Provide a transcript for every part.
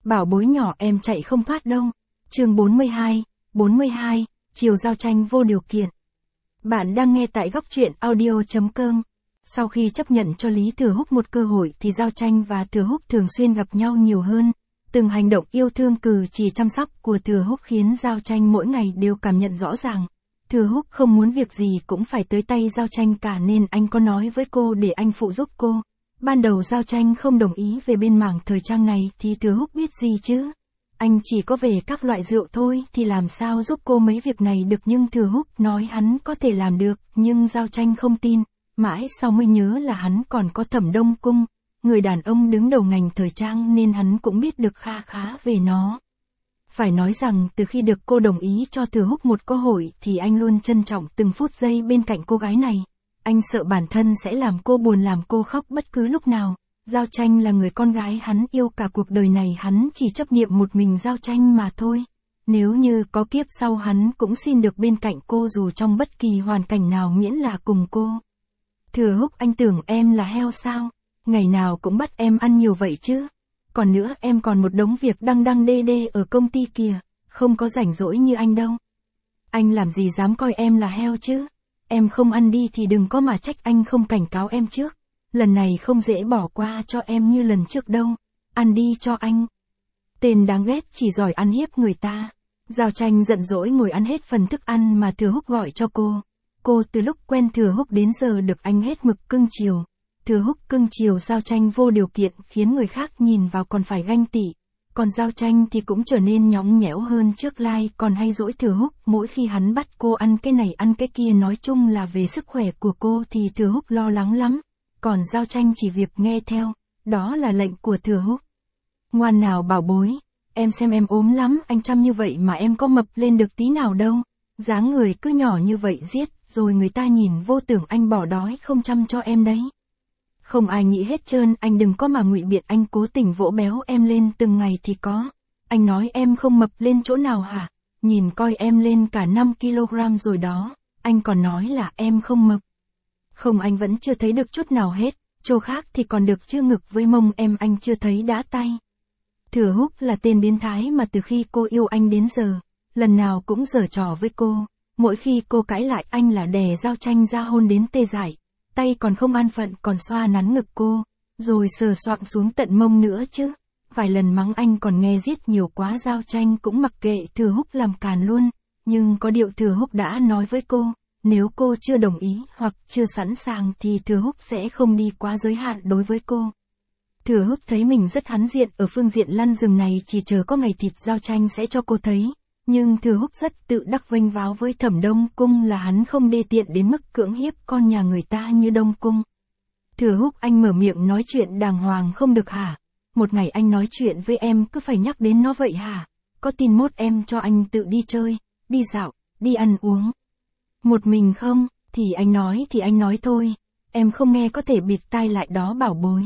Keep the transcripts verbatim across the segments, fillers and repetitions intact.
Bảo bối nhỏ em chạy không thoát đâu. Chương bốn mươi hai, bốn mươi hai, chiều giao tranh vô điều kiện. Bạn đang nghe tại góc truyện audio chấm com. Sau khi chấp nhận cho Lý Thừa Húc một cơ hội thì Giao Tranh và Thừa Húc thường xuyên gặp nhau nhiều hơn. Từng hành động yêu thương cử chỉ chăm sóc của Thừa Húc khiến Giao Tranh mỗi ngày đều cảm nhận rõ ràng. Thừa Húc không muốn việc gì cũng phải tới tay Giao Tranh cả nên anh có nói với cô để anh phụ giúp cô. Ban đầu Giao Tranh không đồng ý về bên mảng thời trang này thì Thừa Húc biết gì chứ. Anh chỉ có về các loại rượu thôi thì làm sao giúp cô mấy việc này được, nhưng Thừa Húc nói hắn có thể làm được, nhưng Giao Tranh không tin. Mãi sau mới nhớ là hắn còn có Thẩm Đông Cung, người đàn ông đứng đầu ngành thời trang nên hắn cũng biết được kha khá về nó. Phải nói rằng từ khi được cô đồng ý cho Thừa Húc một cơ hội thì anh luôn trân trọng từng phút giây bên cạnh cô gái này. Anh sợ bản thân sẽ làm cô buồn, làm cô khóc bất cứ lúc nào. Giao Tranh là người con gái hắn yêu cả cuộc đời này, hắn chỉ chấp niệm một mình Giao Tranh mà thôi. Nếu như có kiếp sau hắn cũng xin được bên cạnh cô dù trong bất kỳ hoàn cảnh nào miễn là cùng cô. Thừa Húc, anh tưởng em là heo sao? Ngày nào cũng bắt em ăn nhiều vậy chứ? Còn nữa, em còn một đống việc đăng đăng đê đê ở công ty kìa, không có rảnh rỗi như anh đâu. Anh làm gì dám coi em là heo chứ? Em không ăn đi thì đừng có mà trách anh không cảnh cáo em trước. Lần này không dễ bỏ qua cho em như lần trước đâu. Ăn đi cho anh. Tên đáng ghét chỉ giỏi ăn hiếp người ta. Giao Tranh giận dỗi ngồi ăn hết phần thức ăn mà Thừa Húc gọi cho cô. Cô từ lúc quen Thừa Húc đến giờ được anh hết mực cưng chiều. Thừa Húc cưng chiều Giao Tranh vô điều kiện khiến người khác nhìn vào còn phải ganh tị. Còn Giao Tranh thì cũng trở nên nhõng nhẽo hơn trước lai, còn hay dỗi Thừa Húc mỗi khi hắn bắt cô ăn cái này ăn cái kia, nói chung là về sức khỏe của cô thì Thừa Húc lo lắng lắm. Còn Giao Tranh chỉ việc nghe theo, đó là lệnh của Thừa Húc. Ngoan nào bảo bối, em xem em ốm lắm, anh chăm như vậy mà em có mập lên được tí nào đâu. Dáng người cứ nhỏ như vậy giết, rồi người ta nhìn vô tưởng anh bỏ đói không chăm cho em đấy. Không ai nghĩ hết trơn, anh đừng có mà ngụy biện, anh cố tình vỗ béo em lên từng ngày thì có. Anh nói em không mập lên chỗ nào hả? Nhìn coi em lên cả năm ki lô gam rồi đó, anh còn nói là em không mập. Không, anh vẫn chưa thấy được chút nào hết, chỗ khác thì còn được chứ ngực với mông em anh chưa thấy đã tay. Thừa Húc là tên biến thái mà từ khi cô yêu anh đến giờ, lần nào cũng giở trò với cô. Mỗi khi cô cãi lại anh là đè Giao Tranh ra hôn đến tê dại. Tay còn không an phận còn xoa nắn ngực cô, rồi sờ soạng xuống tận mông nữa chứ. Vài lần mắng anh còn nghe giết nhiều quá, Giao Tranh cũng mặc kệ, Thừa Húc làm càn luôn. Nhưng có điều Thừa Húc đã nói với cô, nếu cô chưa đồng ý hoặc chưa sẵn sàng thì Thừa Húc sẽ không đi quá giới hạn đối với cô. Thừa Húc thấy mình rất hãnh diện ở phương diện lăn rừng này, chỉ chờ có ngày thịt Giao Tranh sẽ cho cô thấy. Nhưng Thừa Húc rất tự đắc vênh váo với Thẩm Đông Cung là hắn không đê tiện đến mức cưỡng hiếp con nhà người ta như Đông Cung. Thừa Húc, anh mở miệng nói chuyện đàng hoàng không được hả? Một ngày anh nói chuyện với em cứ phải nhắc đến nó vậy hả? Có tin mốt em cho anh tự đi chơi, đi dạo, đi ăn uống. Một mình không? Thì anh nói thì anh nói thôi. Em không nghe có thể bịt tai lại đó bảo bối.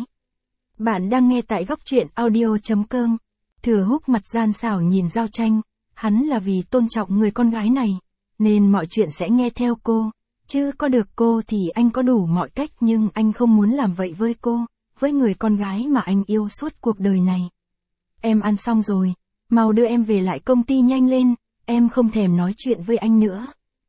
Bạn đang nghe tại góc truyện audio chấm com. Thừa Húc mặt gian xảo nhìn Giao Tranh. Hắn là vì tôn trọng người con gái này, nên mọi chuyện sẽ nghe theo cô. Chứ có được cô thì anh có đủ mọi cách, nhưng anh không muốn làm vậy với cô, với người con gái mà anh yêu suốt cuộc đời này. Em ăn xong rồi, mau đưa em về lại công ty nhanh lên, em không thèm nói chuyện với anh nữa.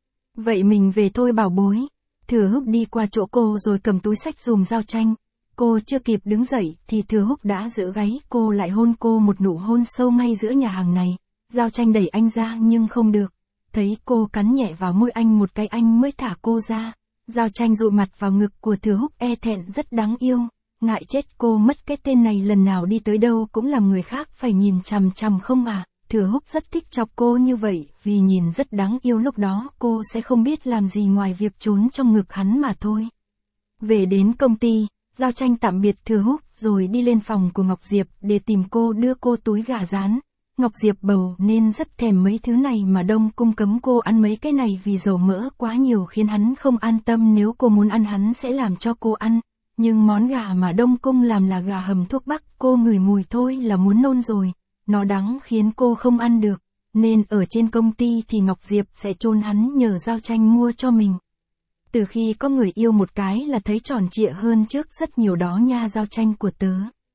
Vậy mình về thôi bảo bối. Thừa Húc đi qua chỗ cô rồi cầm túi xách dùm Giao Tranh. Cô chưa kịp đứng dậy thì Thừa Húc đã giữ gáy cô lại hôn cô một nụ hôn sâu ngay giữa nhà hàng này. Giao Tranh đẩy anh ra nhưng không được. Thấy cô cắn nhẹ vào môi anh một cái anh mới thả cô ra. Giao Tranh dụi mặt vào ngực của Thừa Húc e thẹn rất đáng yêu. Ngại chết cô mất, cái tên này lần nào đi tới đâu cũng làm người khác phải nhìn chằm chằm không à. Thừa Húc rất thích chọc cô như vậy vì nhìn rất đáng yêu, lúc đó cô sẽ không biết làm gì ngoài việc trốn trong ngực hắn mà thôi. Về đến công ty, Giao Tranh tạm biệt Thừa Húc rồi đi lên phòng của Ngọc Diệp để tìm cô đưa cô túi gà rán. Ngọc Diệp bầu nên rất thèm mấy thứ này mà Đông Cung cấm cô ăn mấy cái này vì dầu mỡ quá nhiều khiến hắn không an tâm, nếu cô muốn ăn hắn sẽ làm cho cô ăn. Nhưng món gà mà Đông Cung làm là gà hầm thuốc bắc, cô ngửi mùi thôi là muốn nôn rồi. Nó đắng khiến cô không ăn được, nên ở trên công ty thì Ngọc Diệp sẽ chôn hắn nhờ Giao Tranh mua cho mình. Từ khi có người yêu một cái là thấy tròn trịa hơn trước rất nhiều đó nha Giao Tranh của tớ.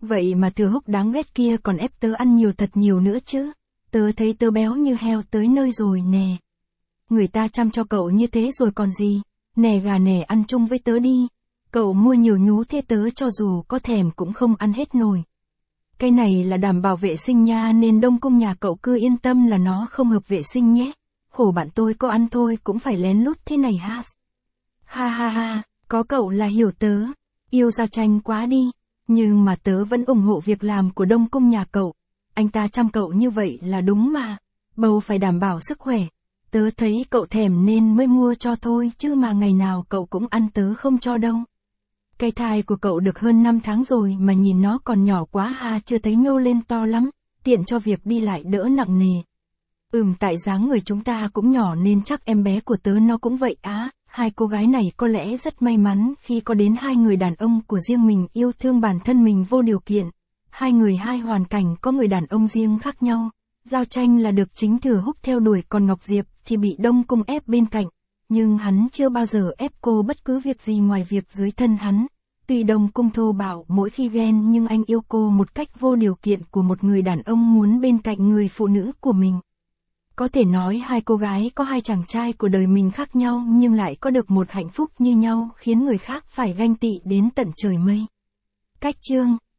Vậy mà Thừa Húc đáng ghét kia còn ép tớ ăn nhiều thật nhiều nữa chứ. Tớ thấy tớ béo như heo tới nơi rồi nè. Người ta chăm cho cậu như thế rồi còn gì. Nè gà nè ăn chung với tớ đi. Cậu mua nhiều nhú thế tớ cho dù có thèm cũng không ăn hết nổi. Cái này là đảm bảo vệ sinh nha nên đông cung nhà cậu cứ yên tâm là nó không hợp vệ sinh nhé. Khổ bạn tôi có ăn thôi cũng phải lén lút thế này ha. Ha ha ha, có cậu là hiểu tớ. Yêu Giao Tranh quá đi. Nhưng mà tớ vẫn ủng hộ việc làm của đông cung nhà cậu. Anh ta chăm cậu như vậy là đúng mà. Bầu phải đảm bảo sức khỏe. Tớ thấy cậu thèm nên mới mua cho thôi chứ mà ngày nào cậu cũng ăn tớ không cho đâu. Cái thai của cậu được hơn năm tháng rồi mà nhìn nó còn nhỏ quá ha, chưa thấy nhô lên to lắm, tiện cho việc đi lại đỡ nặng nề. Ừm tại dáng người chúng ta cũng nhỏ nên chắc em bé của tớ nó cũng vậy á. Hai cô gái này có lẽ rất may mắn khi có đến hai người đàn ông của riêng mình yêu thương bản thân mình vô điều kiện. Hai người hai hoàn cảnh có người đàn ông riêng khác nhau. Giao Tranh là được chính Thừa Húc theo đuổi còn Ngọc Diệp thì bị Đông Cung ép bên cạnh. Nhưng hắn chưa bao giờ ép cô bất cứ việc gì ngoài việc dưới thân hắn. Tuy Đông Cung thô bạo mỗi khi ghen nhưng anh yêu cô một cách vô điều kiện của một người đàn ông muốn bên cạnh người phụ nữ của mình. Có thể nói hai cô gái có hai chàng trai của đời mình khác nhau nhưng lại có được một hạnh phúc như nhau khiến người khác phải ganh tị đến tận trời mây. Cách chương